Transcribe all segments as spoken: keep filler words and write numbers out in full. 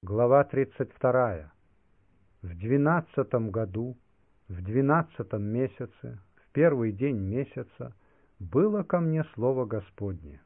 Глава тридцать вторая. В двенадцатом году, в двенадцатом месяце, в первый день месяца, было ко мне слово Господне: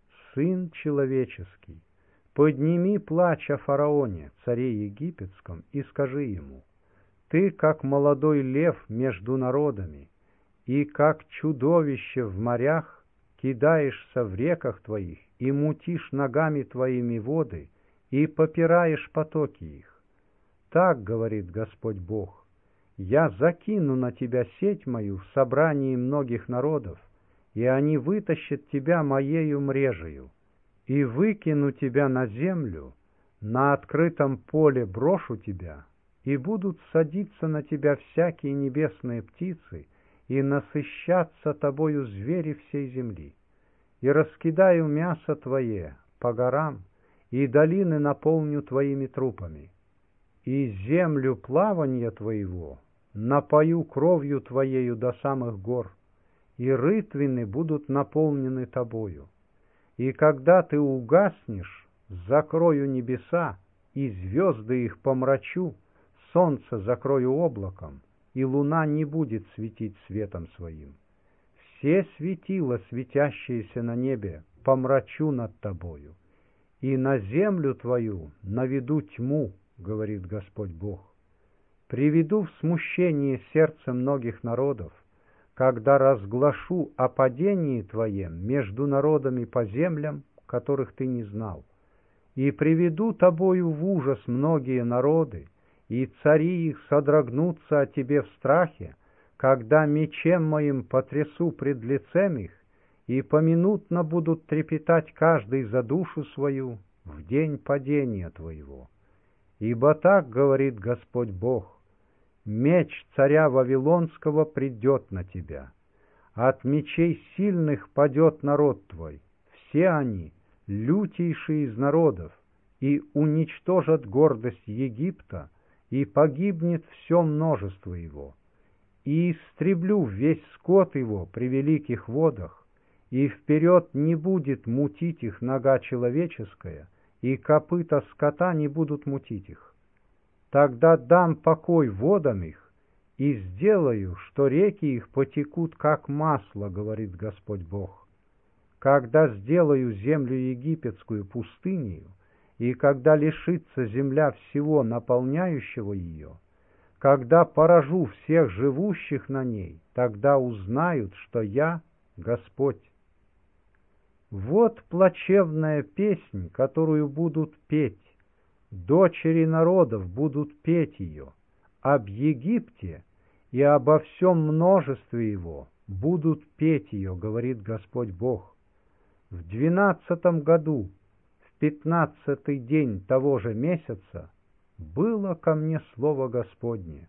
«Сын человеческий, подними плач о фараоне, царе египетском, и скажи ему: ты, как молодой лев между народами, и как чудовище в морях, кидаешься в реках твоих и мутишь ногами твоими воды, и попираешь потоки их. Так говорит Господь Бог: я закину на тебя сеть мою в собрании многих народов, и они вытащат тебя моею мрежею, и выкину тебя на землю, на открытом поле брошу тебя, и будут садиться на тебя всякие небесные птицы, и насыщаться тобою звери всей земли. И раскидаю мясо твое по горам, и долины наполню твоими трупами, и землю плавания твоего напою кровью твоею до самых гор, и рытвины будут наполнены тобою. И когда ты угаснешь, закрою небеса, и звезды их помрачу, солнце закрою облаком, и луна не будет светить светом своим. Все светила, светящиеся на небе, помрачу над тобою, и на землю твою наведу тьму, говорит Господь Бог. Приведу в смущение сердце многих народов, когда разглашу о падении твоем между народами по землям, которых ты не знал, и приведу тобою в ужас многие народы, и цари их содрогнутся о тебе в страхе, когда мечем моим потрясу пред лицем их, и поминутно будут трепетать каждый за душу свою в день падения твоего. Ибо так говорит Господь Бог: меч царя Вавилонского придет на тебя, от мечей сильных падет народ твой, все они лютейшие из народов, и уничтожат гордость Египта, и погибнет все множество его, и истреблю весь скот его при великих водах, и вперед не будет мутить их нога человеческая, и копыта скота не будут мутить их. Тогда дам покой водам их, и сделаю, что реки их потекут, как масло, говорит Господь Бог. Когда сделаю землю египетскую пустынею, и когда лишится земля всего наполняющего ее, когда поражу всех живущих на ней, тогда узнают, что я Господь. Вот плачевная песнь, которую будут петь, дочери народов будут петь ее, об Египте и обо всем множестве его будут петь ее, говорит Господь Бог. В двенадцатом году, в пятнадцатый день того же месяца, было ко мне слово Господне: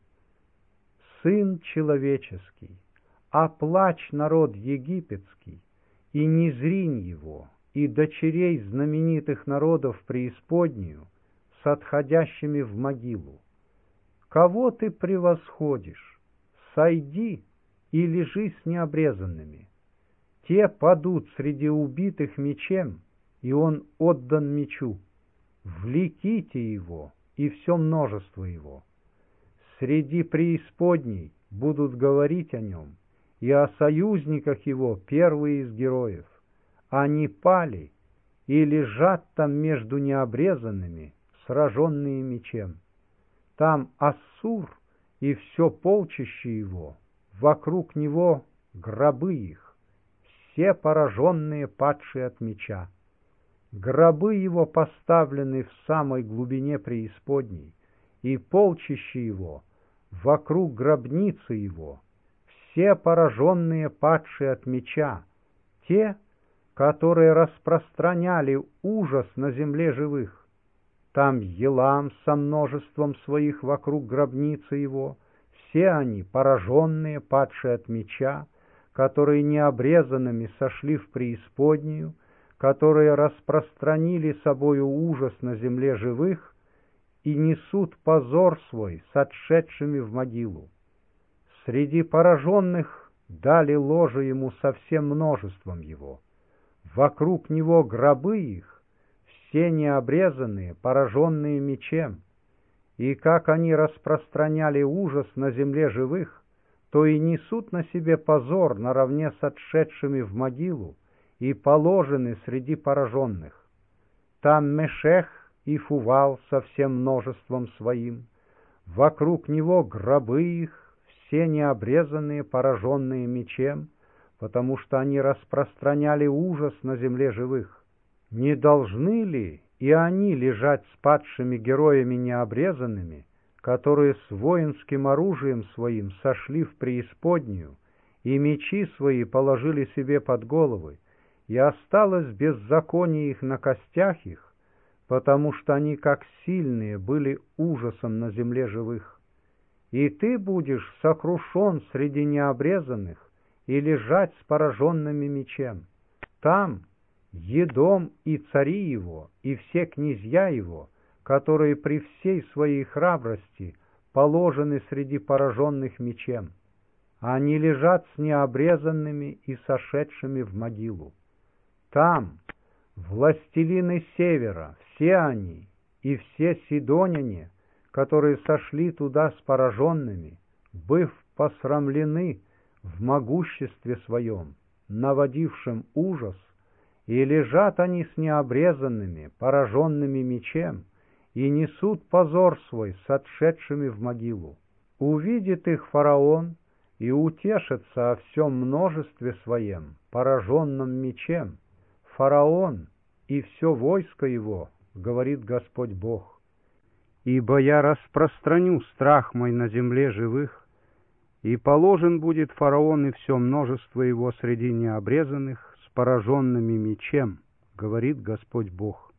«Сын человеческий, оплачь народ египетский, и не зринь его, и дочерей знаменитых народов преисподнюю с отходящими в могилу. Кого ты превосходишь? Сойди и лежи с необрезанными. Те падут среди убитых мечем, и он отдан мечу. Влеките его и все множество его. Среди преисподней будут говорить о нем, и о союзниках его первые из героев. Они пали и лежат там между необрезанными, сраженные мечем. Там Ассур и все полчище его, вокруг него гробы их, все пораженные, падшие от меча. Гробы его поставлены в самой глубине преисподней, и полчище его вокруг гробницы его, все пораженные, падшие от меча, те, которые распространяли ужас на земле живых. Там Елам со множеством своих вокруг гробницы его, все они пораженные, падшие от меча, которые необрезанными сошли в преисподнюю, которые распространили собою ужас на земле живых и несут позор свой с отшедшими в могилу. Среди пораженных дали ложе ему со всем множеством его. Вокруг него гробы их, все необрезанные, пораженные мечем. И как они распространяли ужас на земле живых, то и несут на себе позор наравне с отшедшими в могилу и положены среди пораженных. Там Мешех и Фувал со всем множеством своим, вокруг него гробы их, все необрезанные, пораженные мечем, потому что они распространяли ужас на земле живых. Не должны ли и они лежать с падшими героями необрезанными, которые с воинским оружием своим сошли в преисподнюю, и мечи свои положили себе под головы, и осталось беззаконие их на костях их, потому что они, как сильные, были ужасом на земле живых. И ты будешь сокрушен среди необрезанных и лежать с пораженными мечем. Там Едом и цари его, и все князья его, которые при всей своей храбрости положены среди пораженных мечем. Они лежат с необрезанными и сошедшими в могилу. Там властелины севера, все они, и все сидоняне, которые сошли туда с пораженными, быв посрамлены в могуществе своем, наводившим ужас, и лежат они с необрезанными, пораженными мечем, и несут позор свой с отшедшими в могилу. Увидит их фараон и утешится о всем множестве своем, пораженном мечем. Фараон и все войско его, говорит Господь Бог. Ибо я распространю страх мой на земле живых, и положен будет фараон и все множество его среди необрезанных, с пораженными мечем, говорит Господь Бог.